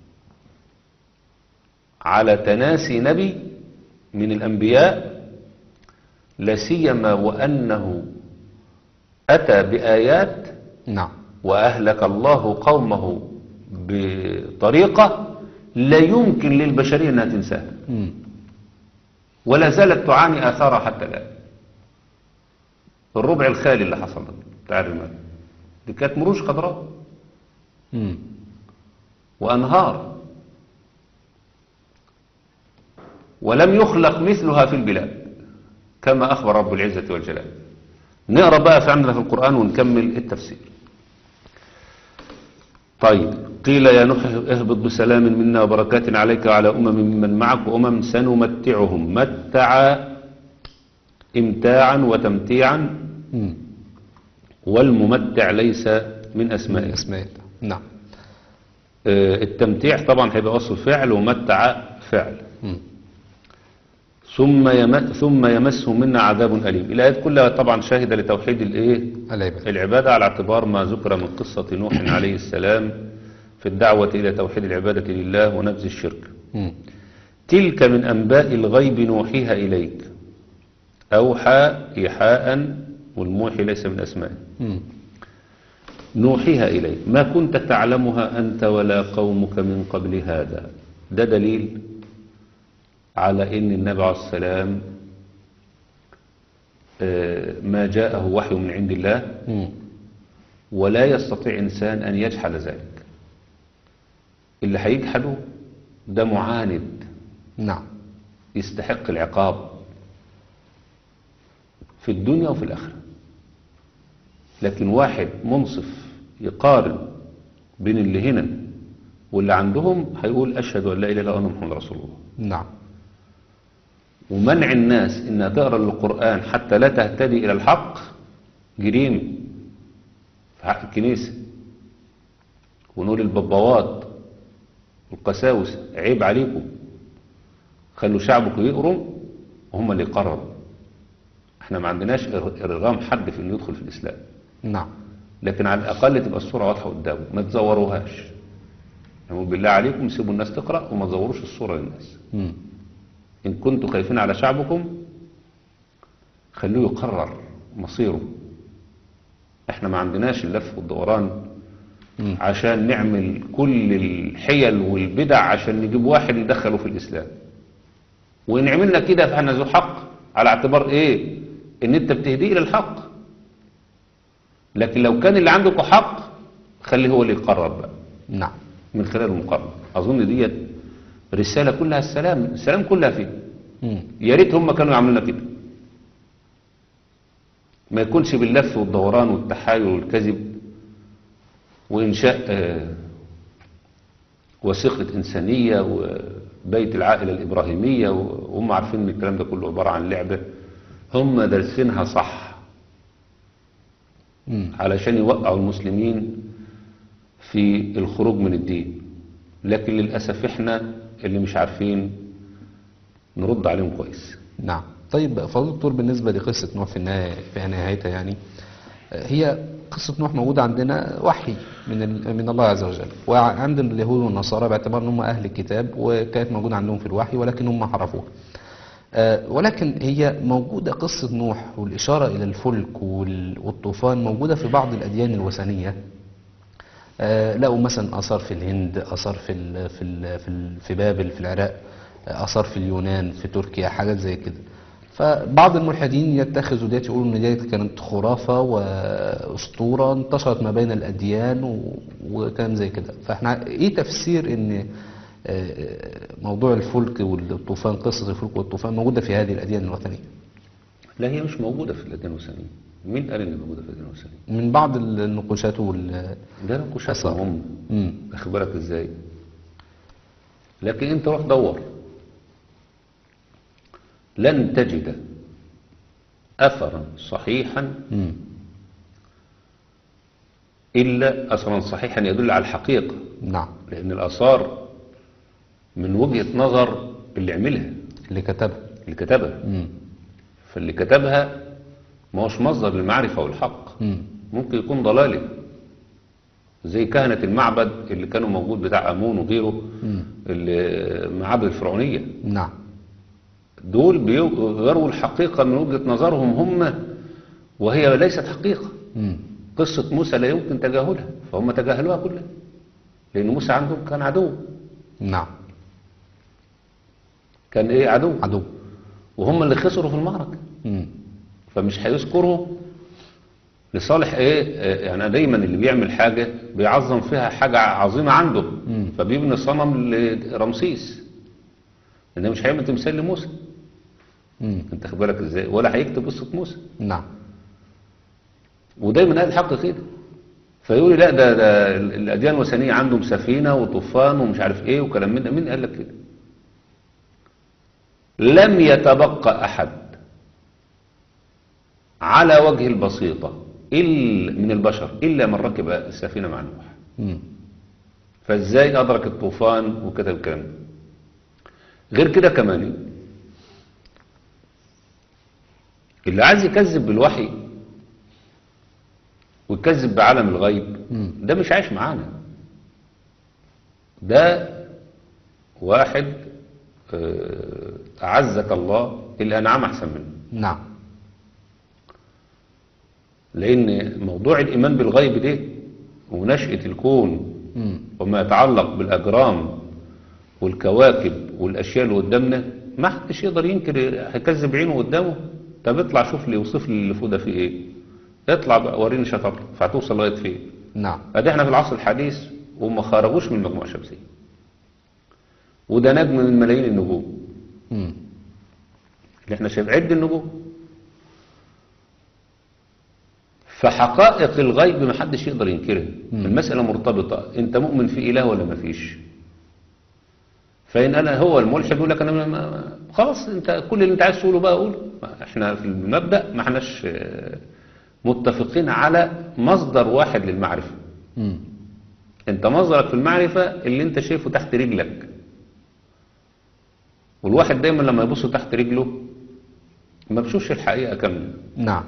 على تناسي نبي من الأنبياء، لا سيما وأنه أتى بآيات نعم. وأهلك الله قومه بطريقة لا يمكن للبشرية أنها تنساها، مم. ولا زالت تعاني آثارها حتى الآن. الربع الخالي اللي حصل ده بتاع الرمال دي كانت مروج خضراء مم. وأنهار، ولم يخلق مثلها في البلاد كما أخبر رب العزة والجلال. نقرأ بقى في عندنا في القرآن ونكمل التفسير. طيب قيل يا نوح اهبط بسلام منا وبركات عليك وعلى أمم ممن معك وأمم سنمتعهم متعا امتاعا وتمتيعا، مم. والممتع ليس من أسمائه. اسماء. نعم. آه، التمتيع طبعا هيبقى وصف فعل، ومتع فعل. مم. ثم يم... ثم يمسهم منا عذاب أليم. الآيات كلها طبعا شاهدة لتوحيد الإيه؟ العباد. العبادة، على اعتبار ما ذكر من قصة نوح عليه السلام في الدعوة إلى توحيد العبادة لله ونبذ الشرك. مم. تلك من أنباء الغيب نوحيها إليك. أوحى إيحاء، والموحي ليس من أسمائه. مم. نوحيها إليك ما كنت تعلمها أنت ولا قومك من قبل هذا. ده دليل على أن النبي عليه السلام ما جاءه وحي من عند الله، مم. ولا يستطيع إنسان أن يجحد ذلك. اللي هيجحده ده معاند، نعم. يستحق العقاب في الدنيا وفي الآخرة. لكن واحد منصف يقارن بين اللي هنا واللي عندهم هيقول أشهد أن لا إله إلا الله وأن محمد رسول الله. نعم. ومنع الناس إنها تقرأ القرآن حتى لا تهتدي إلى الحق جريمة في حق الكنيسة. ونقول الببوات والقساوس عيب عليكم، خلوا شعبكم يقروا وهم اللي يقرروا. احنا ما عندناش ارغام حد في انه يدخل في الاسلام. نعم. لكن على الاقل تبقى الصوره واضحه قدامه، ما تزوروهاش. نقول بالله عليكم سيبوا الناس تقرا وما تزوروش الصوره للناس. مم. ان كنتوا خايفين على شعبكم خلوه يقرر مصيره. احنا ما عندناش اللف والدوران مم. عشان نعمل كل الحيل والبدع عشان نجيب واحد ندخله في الاسلام. وان عملنا كده فاحنا ذو حق، على اعتبار ايه؟ ان انت بتهديه الى الحق. لكن لو كان اللي عندكم حق خليه هو اللي يقرر بقى نعم. من خلال المقارنه. اظن ديت رساله كلها السلام، السلام كلها فيه. مم. يا ريت هم كانوا يعملونا كده، ما يكونش باللف والدوران والتحايل والكذب وانشاء آه وثيقه انسانيه وبيت العائله الابراهيميه، وهم عارفين ان الكلام ده كله عباره عن لعبه. هم دارسينها صح مم. علشان يوقعوا المسلمين في الخروج من الدين. لكن للأسف احنا اللي مش عارفين نرد عليهم كويس. نعم. طيب فضيلة الدكتور، بالنسبة لقصة نوح في النهاية في نهايتها يعني هي قصة نوح موجودة عندنا وحي من ال- من الله عز وجل، وعند اليهود والنصارى باعتبار ان هم اهل الكتاب وكانت موجودة عندهم في الوحي ولكن هم حرفوها. آه، ولكن هي موجودة قصة نوح والإشارة إلى الفلك وال- والطوفان موجودة في بعض الأديان الوثنية. آه، لقوا مثلا آثار في الهند، آثار في ال في ال في, ال في بابل في العراق، آه، آثار في اليونان في تركيا، حاجات زي كده. فبعض الملحدين يتخذوا ديت يقولوا ان ديت كانت خرافة واسطورة انتشرت ما بين الاديان و- وكلام زي كده. فاحنا ايه تفسير ان آه، موضوع الفلك والطوفان، قصة الفلك والطوفان موجودة في هذه الاديان الوثنية؟ لا، هي مش موجودة في الأديان الوثنية. مين قال إن موجودة في الأديان الوثنية؟ من بعض النقوشات وال ده نقوشات أثار. هم. مم. أخد بالك إزاي؟ لكن أنت روح دور، لن تجد أثرا صحيحا مم. إلا أثرا صحيحا يدل على الحقيقة. نعم. لأن الآثار من وجهة نظر اللي عملها، اللي كتبها. اللي كتبها. مم. فاللي كتبها ما هوش مصدر للمعرفة والحق، مم. ممكن يكون ضلالي، زي كهنة المعبد اللي كانوا موجود بتاع أمون وغيره، مم. المعابد الفرعونية. نعم. دول بيغيروا الحقيقة من وجهة نظرهم هم، وهي ليست حقيقة. مم. قصة موسى لا يمكن تجاهلها، فهم تجاهلوها كلها، لأن موسى عندهم كان عدو. نعم. كان إيه؟ عدو. عدو. وهم اللي خسروا في المعركة، مم. فمش هيذكروا لصالح ايه. آه، يعني دايما اللي بيعمل حاجة بيعظم فيها حاجة عظيمة عنده، مم. فبيبني صنم لرمسيس، لأنه مش هيعمل تمثال لموسى. مم. انت خد بالك ازاي؟ ولا هيكتب قصة موسى. نعم. ودايما اهل الحق كده، فيقول لي لا ده, ده الأديان الوثنية عندهم سفينة وطوفان ومش عارف ايه وكلام من ده. مين قال لك كده؟ لم يتبقى أحد على وجه البسيطة إلا من البشر إلا من ركب السفينة مع نوح. مم. فازاي أدرك الطوفان وكتب الكلام ده؟ غير كده كمان اللي عايز يكذب بالوحي ويكذب بعالم الغيب مم. ده مش عايش معانا. ده واحد آه، أعزك الله، الأنعام أحسن منه. نعم. لأن موضوع الإيمان بالغيب ده ونشأة الكون مم. وما يتعلق بالأجرام والكواكب والأشياء اللي قدامنا، ما حدش يقدر ينكر، هيكذب عينه قدامه. طب اطلع شوف لي، وصف لي اللي فوق ده فيه ايه، اطلع بقى وريني شطارتك، فهتوصل لغايه فين. نعم. ادي احنا في العصر الحديث وما خرجوش من المجموعه الشمسيه، وده نجم من ملايين النجوم مم. اللي احنا شايف عد النجوم. فحقائق الغيب ما حدش يقدر ينكرها. مم. المساله مرتبطه، انت مؤمن في اله ولا ما فيش؟ فإن أنا هو الملحد يقول لك أنا ما ما خلاص، أنت كل اللي أنت عايز تقوله بقى قوله. إحنا في المبدأ ما احناش آه، متفقين على مصدر واحد للمعرفة. مم. أنت مصدرك في المعرفة اللي أنت شايفه تحت رجلك، والواحد دايما لما يبص تحت رجله ما بيشوفش الحقيقة كاملة، نعم.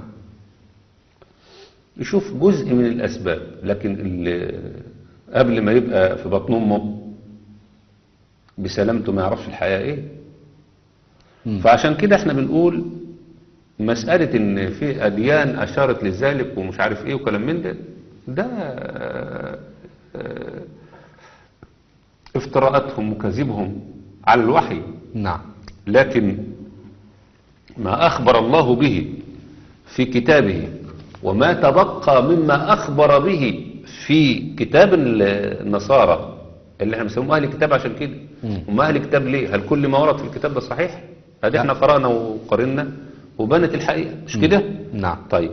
يشوف جزء من الأسباب، لكن اللي قبل ما يبقى في بطن أمه بسلامته ما يعرفش الحقيقة إيه. مم. فعشان كده احنا بنقول مسألة ان في اديان اشارت لذلك ومش عارف ايه وكلام من ده، ده آه، آه، افتراءاتهم وكذبهم على الوحي. نعم. لكن ما اخبر الله به في كتابه وما تبقى مما اخبر به في كتاب النصارى اللي احنا بنسموه اهل الكتاب، عشان كده مم. هم اهل الكتاب ليه؟ هل كل ما ورد في الكتاب ده صحيح؟ ادي احنا قرانا وقارنا وبانت الحقيقه، مش كده؟ نعم. طيب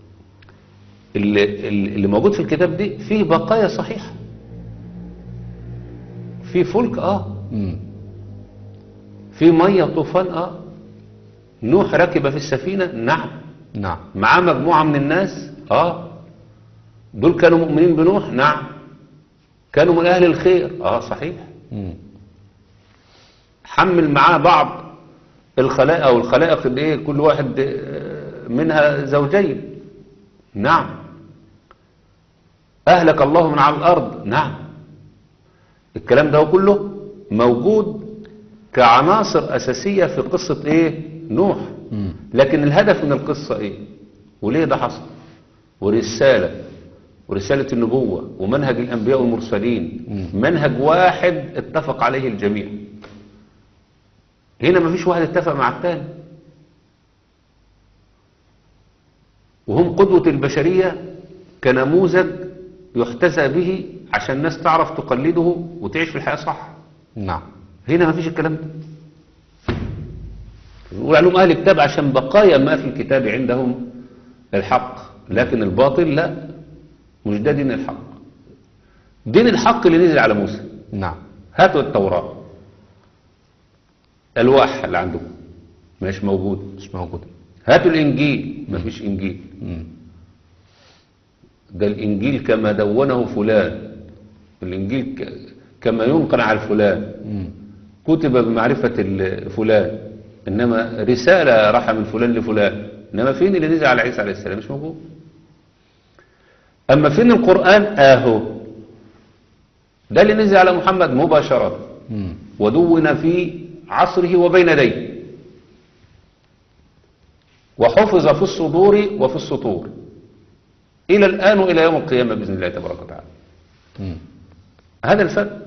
اللي, اللي موجود في الكتاب دي فيه بقايا صحيحه، في فلك اه، مم. في ميه طوفان اه، نوح ركب في السفينه نعم، نعم. معاه مجموعه من الناس اه، دول كانوا مؤمنين بنوح نعم، كانوا من اهل الخير اه صحيح. مم. حمل معاه بعض الخلائق او الخلائق اللي ايه كل واحد آه، منها زوجين نعم، اهلك الله من على الارض نعم. الكلام ده كله موجود كعناصر اساسية في قصة ايه نوح. مم. لكن الهدف من القصة ايه وليه ده حصل، ورسالة ورسالة النبوة ومنهج الانبياء والمرسلين، مم. منهج واحد اتفق عليه الجميع. هنا مفيش واحد اتفق مع الثاني، وهم قدوة البشرية كنموذج يحتذى به عشان الناس تعرف تقلده وتعيش في الحياة صح. نعم. هنا مفيش الكلام ده. نقول عليهم أهل الكتاب عشان بقايا ما في الكتاب عندهم الحق، لكن الباطل لا، مش ده دين الحق. دين الحق اللي نزل على موسى. نعم. هاتوا التوراة، الواح اللي عندكم مش موجود، مش موجود. هاتوا الإنجيل مفيش إنجيل. مم. ده الإنجيل كما دونه فلان، الإنجيل ك- كما ينقل على فلان، مم. كتب بمعرفة ال- فلان، إنما رسالة راح من فلان لفلان. إنما فين اللي نزل على عيسى عليه السلام؟ مش موجود. أما فين القرآن؟ آهو ده اللي نزل على محمد مباشرة مم. ودون في عصره وبين يديه، وحفظ في الصدور وفي السطور إلى الآن وإلى يوم القيامة بإذن الله تبارك وتعالى. مم. هذا الفرق.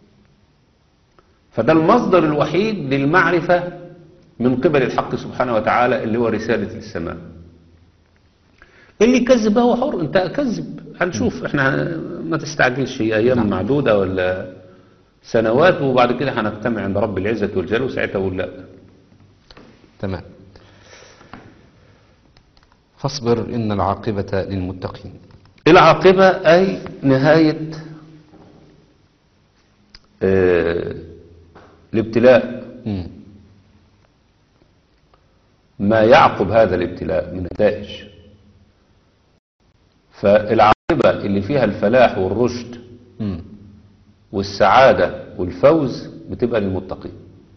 فده المصدر الوحيد للمعرفة من قبل الحق سبحانه وتعالى اللي هو رسالة السماء. اللي يكذب هو حر، انت كذب هنشوف، احنا ما تستعجلش، هي ايام نعم. معدودة ولا سنوات، وبعد كده هنجتمع عند رب العزة والجلال وساعتها اقول لا. تمام. فاصبر إن العاقبة للمتقين. العاقبة أي نهاية آه، الابتلاء، مم. ما يعقب هذا الابتلاء من نتائج. فالعاقبة اللي فيها الفلاح والرشد مم. والسعادة والفوز بتبقى للمتقين.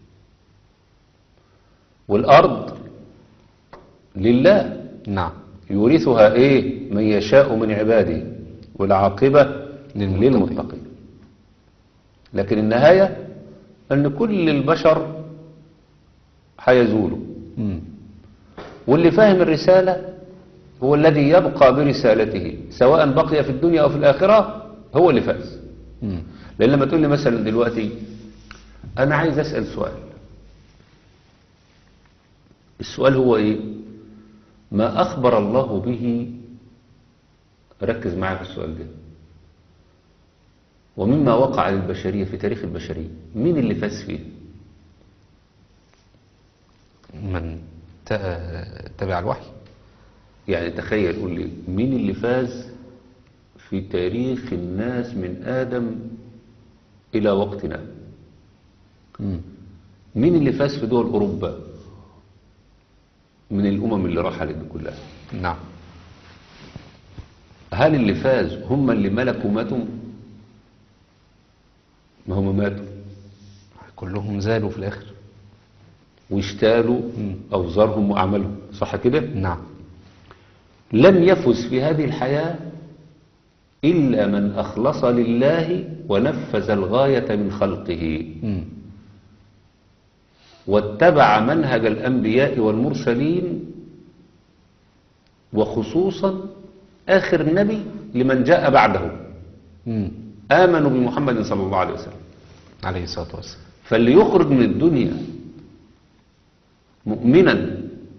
والأرض لله نعم. يورثها إيه من يشاء من عباده، والعاقبة للمتقين. للمتقين. لكن النهاية أن كل البشر هيزولوا. مم. واللي فاهم الرسالة هو الذي يبقى برسالته، سواء بقي في الدنيا أو في الآخرة، هو اللي فاز. مم. لأن لما تقول لي مثلا دلوقتي أنا عايز أسأل سؤال، السؤال هو إيه؟ ما أخبر الله به، ركز معايا في السؤال ده، ومما وقع للبشرية في تاريخ البشرية، مين اللي فاز فيه؟ من ت- تبع الوحي. يعني تخيل، قول لي مين اللي فاز في تاريخ الناس من آدم إلى وقتنا؟ مم. مين اللي فاز في دول أوروبا من الأمم اللي رحلت دي كلها؟ نعم. هل اللي فاز هم اللي ملكوا ماتوا؟ ما هم ماتوا كلهم زالوا في الآخر. واشتالوا مم. أوزارهم وأعمالهم، صح كده؟ نعم. لم يفز في هذه الحياة إلا من أخلص لله ونفذ الغاية من خلقه مم. واتبع منهج الأنبياء والمرسلين، وخصوصا آخر نبي لمن جاء بعده، مم. آمنوا بمحمد صلى الله عليه وسلم. عليه الصلاة والسلام. فاللي يخرج من الدنيا مؤمنا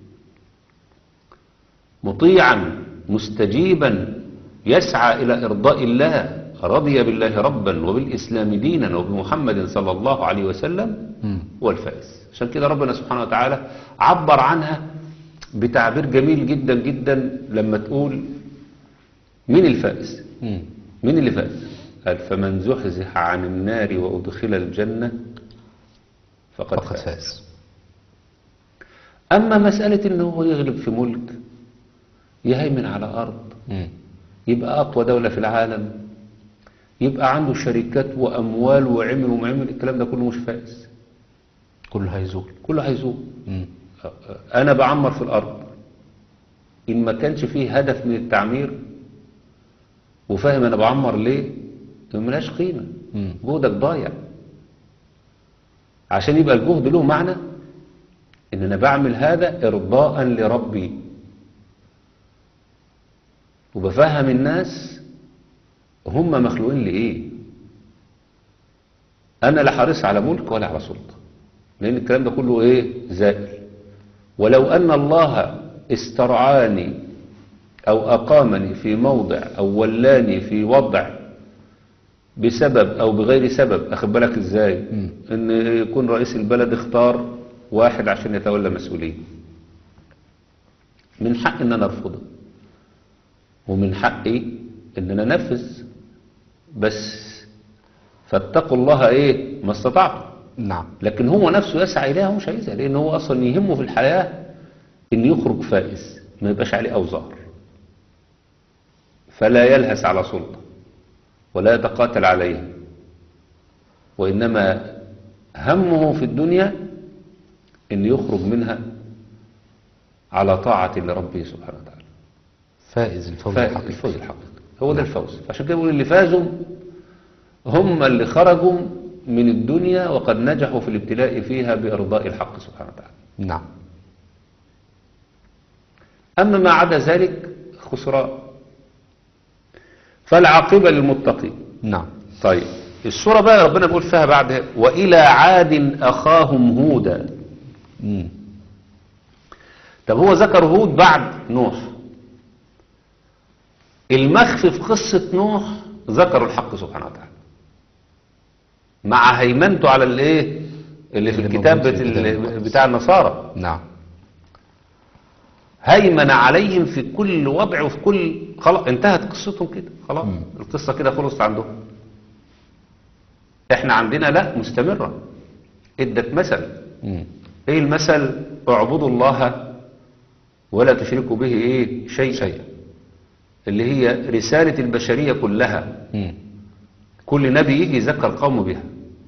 مطيعا مستجيبا يسعى إلى إرضاء الله، رضي بالله ربا وبالإسلام دينا وبمحمد صلى الله عليه وسلم، مم. هو الفائز. عشان كده ربنا سبحانه وتعالى عبر عنها بتعبير جميل جدا جدا لما تقول مين الفائز؟ مم. مين اللي فاز؟ قال فمن زحزح عن النار وأدخل الجنة فقد, فقد فاز. فاز. أما مسألة إنه هو يغلب في ملك، يهيمن على أرض، مم. يبقى أقوى دولة في العالم، يبقى عنده شركات وأموال وعمل ومعمل، الكلام ده كله مش فائز، كله هيزول. كله هيزول. مم. أنا بعمر في الأرض، إن ما كانش فيه هدف من التعمير وفاهم أنا بعمر ليه، ملهاش قيمة، مم. جهدك ضايع. عشان يبقى الجهد له معنى، إن أنا بعمل هذا إرضاء لربي، وبفهم الناس هم مخلوقين لإيه. أنا لا حريص على ملك ولا على سلطة، لأن الكلام ده كله إيه؟ زائل. ولو أن الله استرعاني أو أقامني في موضع أو ولاني في وضع بسبب أو بغير سبب، أخد بالك إزاي؟ مم. إن يكون رئيس البلد اختار واحد عشان يتولى مسؤولية، من حق إن أنا أرفضه، ومن حقي إن أنا أنفذ، بس فاتقوا الله إيه ما استطعتم. نعم. لكن هو نفسه يسعى إليها ومش عايزها، لأن هو أصلا يهمه في الحياة إن يخرج فائز، ما يبقاش عليه أوزار، فلا يلهث على سلطة ولا يتقاتل عليها، وإنما همه في الدنيا إن يخرج منها على طاعة لربه سبحانه وتعالى. فائز الفوز فائز الحقيقي. الفوز الحقيقي هو ده الفوز. عشان كده بيقول اللي فازوا هم اللي خرجوا من الدنيا وقد نجحوا في الابتلاء فيها بإرضاء الحق سبحانه وتعالى. نعم. أما ما عدا ذلك خسران. فالعاقبة للمتقين. نعم. طيب السورة بقى ربنا بيقول فيها بعد وإلى عاد أخاهم هودا. مم. طب هو ذكر هود بعد نوح، المخفي في قصة نوح ذكروا الحق سبحانه وتعالى مع هيمنته على الايه اللي في اللي الكتاب موجود في بت- الكتاب المقدس. بتاع النصارى، نعم. هيمن عليهم في كل وضع وفي كل خلاص انتهت قصتهم كده، خلاص مم. القصة كده خلصت عندهم. احنا عندنا لا مستمرة. ادت مثل، مم. ايه المثل؟ اعبدوا الله ولا تشركوا به ايه شيئا، شيئا. اللي هي رسالة البشرية كلها، مم. كل نبي يجي يذكر قومه بها.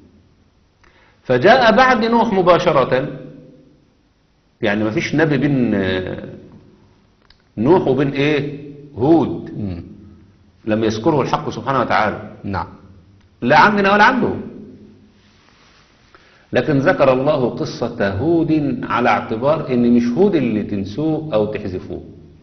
فجاء بعد نوح مباشرة، يعني ما فيش نبي بين آه، نوح وبين ايه هود مم. لم يذكره الحق سبحانه وتعالى، نعم. لا عندنا ولا عنده. لكن ذكر الله قصة هود على اعتبار ان مش هود اللي تنسوه او تحذفوه.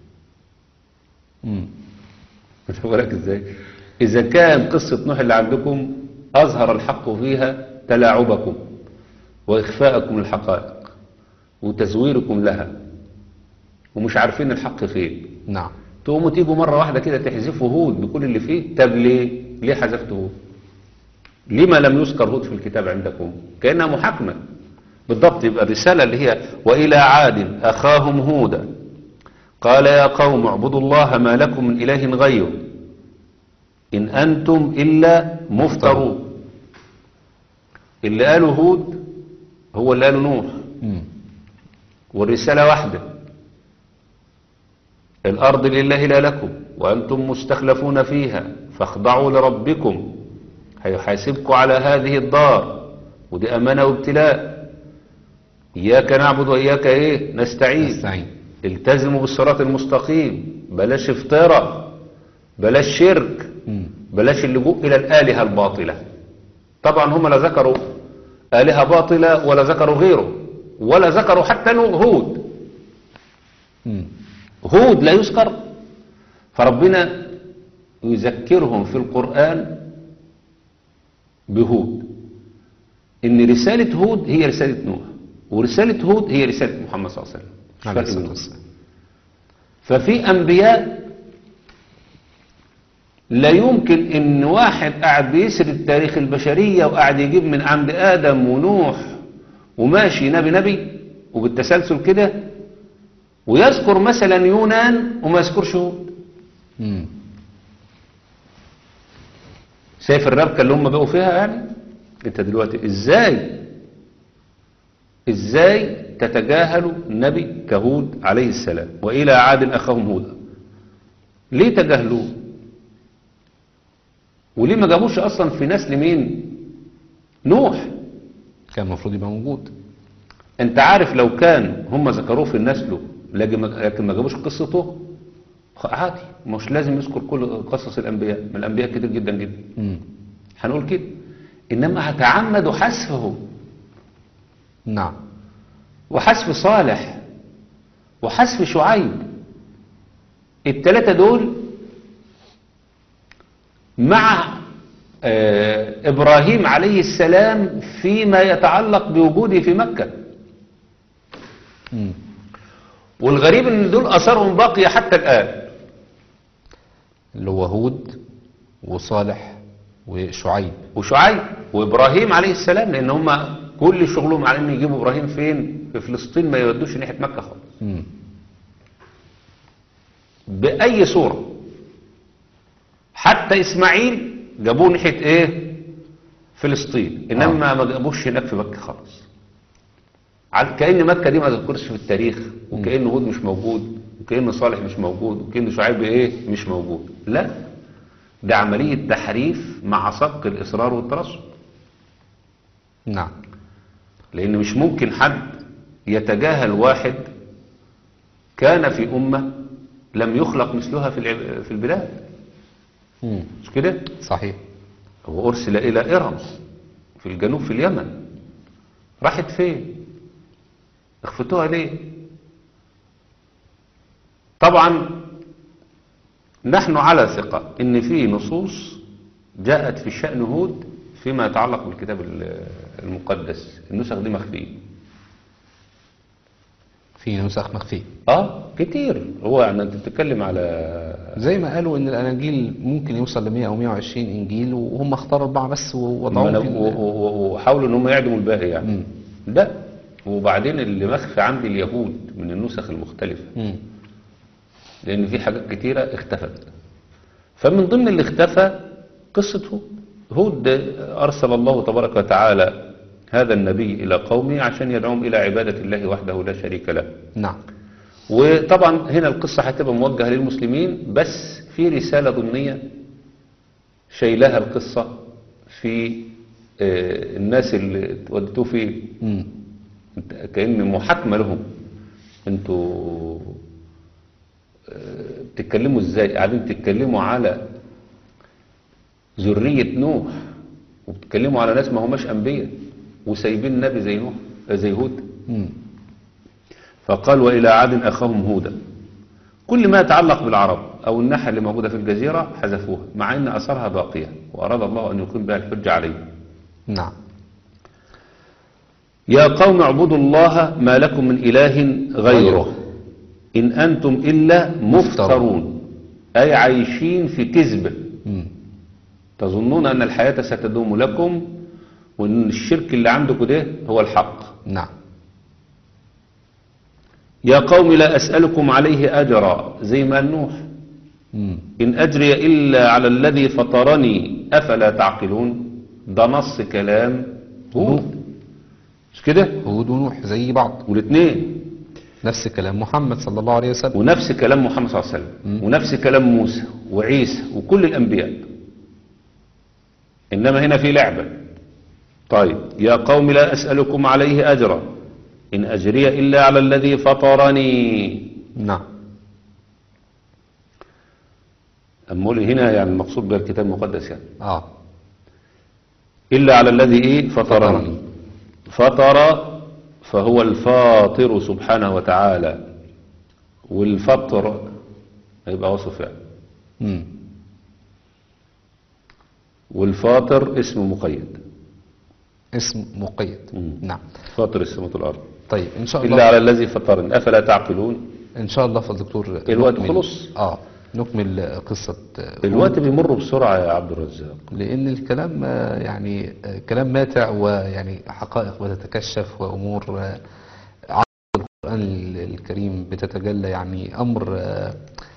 مم. مش بالك ازاي؟ اذا كان قصة نوح اللي عندكم اظهر الحق فيها تلاعبكم واخفاءكم الحقائق وتزويركم لها ومش عارفين الحق فين، نعم. تقوموا تيجوا مرة واحدة كده تحذفوا هود بكل اللي فيه. طب ليه؟ ليه حذفتوا هود؟ لما لم يذكر هود في الكتاب عندكم؟ كأنها محاكمة بالضبط. يبقى الرسالة اللي هي وإلى عاد أخاهم هودا قال يا قوم اعبدوا الله ما لكم من إله غيره إن أنتم إلا مفترون. اللي قالوا هود هو اللي قالوا نوح، مم. والرسالة واحدة. الأرض لله لا لكم وأنتم مستخلفون فيها فاخضعوا لربكم هيحاسبكم على هذه الدار ودي أمانة وابتلاء. إياك نعبد وإياك إيه نستعين. نستعين. التزموا بالصراط المستقيم، بلاش افتراء، بلاش شرك، مم. بلاش اللجوء إلى الآلهة الباطلة. طبعا هم لا ذكروا آلهة باطلة ولا ذكروا غيره ولا ذكروا حتى هود. مم. هود لا يذكر، فربنا يذكرهم في القرآن بهود إن رسالة هود هي رسالة نوح ورسالة هود هي رسالة محمد صلى الله عليه وسلم. عليه الصلاة والسلام. ففي أنبياء لا يمكن إن واحد قاعد بيسرد تاريخ البشرية وقاعد يجيب من عند آدم ونوح وماشي نبي نبي وبالتسلسل كده ويذكر مثلا يونان وما يذكرش هود. مم. شايف الربكة اللي هم بقوا فيها؟ يعني انت دلوقتي ازاي ازاي تتجاهلوا نبي كهود عليه السلام وإلى عاد أخاهم هودا؟ ليه تجاهلوه؟ وليه ما جابوش أصلا في نسل مين؟ نوح. كان المفروض يبقى موجود. انت عارف لو كان هم ذكروه في النسل لكن ما جابوش قصته عادي، مش لازم يذكر كل قصص الأنبياء، من الأنبياء كتير جدا جدا. مم. هنقول كده، إنما هتعمدوا حذفه نعم. وحذف صالح وحذف شعيب. الثلاثة دول مع آه إبراهيم عليه السلام فيما يتعلق بوجوده في مكة. مم. والغريب ان دول أثرهم باقية حتى الآن، اللي هو هود وصالح وشعيب وشعيب وإبراهيم عليه السلام، لأن هم كل شغلهم على ان يجيبوا إبراهيم فين؟ في فلسطين، ما يودوش ناحية مكة خالص. مم. بأي صورة. حتى إسماعيل جابوه ناحية إيه؟ فلسطين، إنما آه. ما جابوش هناك في مكة خالص. كأن مكة دي ما تذكرش في التاريخ، وكأن هود مش موجود، وكأن صالح مش موجود، وكأن شعيب إيه؟ مش موجود. لا، ده عملية تحريف مع سبق الإصرار والترصد. نعم. لأن مش ممكن حد يتجاهل واحد كان في أمة لم يخلق مثلها في العب- في البلاد. مم. مش كده؟ صحيح. هو أرسل إلى إرم في الجنوب في اليمن. راحت فين؟ اخفتوها ليه؟ طبعا نحن على ثقة ان في نصوص جاءت في شأن هود فيما يتعلق بالكتاب المقدس. النسخ دي مخفية. في نسخ مخفية. اه كتير. هو يعني انت بتتكلم على زي ما قالوا ان الاناجيل ممكن يوصل ل مئة او مئة وعشرين انجيل، وهم اختاروا اربعه بس ووضعوهم في و- ال- و- و- وحاولوا ان هم يعدموا الباقي يعني. مم. لا، وبعدين اللي مخفي عند اليهود من النسخ المختلفة، مم. لأن في حاجات كتيرة اختفت. فمن ضمن اللي اختفى قصة هود. هود أرسل الله تبارك وتعالى هذا النبي إلى قومه عشان يدعوهم إلى عبادة الله وحده لا شريك له. نعم. وطبعا هنا القصة هتبقى موجهة للمسلمين، بس في رسالة ضمنية شايلها القصة في آه، الناس اللي ودتوه فيه، مم. كأن محاكمة لهم. انتوا آه، بتتكلموا ازاي؟ قاعدين تتكلموا على ذرية نوح وبتتكلموا على ناس ما هماش أنبياء. وسايبين نبي زي نوح زي هود. مم. فقال وإلى عاد أخاهم هودا. كل ما يتعلق بالعرب أو الناحية اللي موجودة في الجزيرة حذفوها، مع أن أثرها باقية وأراد الله أن يقيم بها الحجة عليه. نعم. يا قوم اعبدوا الله ما لكم من إله غيره إن أنتم إلا مفترون، أي عايشين في كذب. مم. تظنون أن الحياة ستدوم لكم وأن الشرك اللي عندكم ده هو الحق. نعم. يا قوم لا أسألكم عليه أجرا، زي ما نوح، مم. إن أجري إلا على الذي فطرني أفلا تعقلون. ده نص كلام هود، مش كده؟ هود ونوح زي بعض، والاثنين نفس كلام محمد صلى الله عليه وسلم، ونفس كلام محمد صلى الله عليه وسلم، ونفس كلام موسى وعيسى وكل الأنبياء. إنما هنا في لعبة. طيب يا قوم لا أسألكم عليه أجرا إن أجري إلا على الذي فطرني. نعم. أمول هنا يعني المقصود بالكتاب المقدس يعني اه إلا على الذي إيه فطرني. فطر فهو الفاطر سبحانه وتعالى، والفطر هيبقى وصف يعني، مم. والفاطر اسم مقيد، اسم مقيد. مم. نعم. فاطر السماوات والأرض. طيب ان شاء إلا الله على الذي فطرني أفلا تعقلون. ان شاء الله فضل دكتور الوقت نكمل- خلص. اه نكمل قصة الوقت بيمر بسرعة يا عبد الرزاق. لأن الكلام آه، يعني آه، كلام ماتع، ويعني حقائق بتتكشف وأمور آه، عن القرآن الكريم بتتجلى، يعني أمر آه،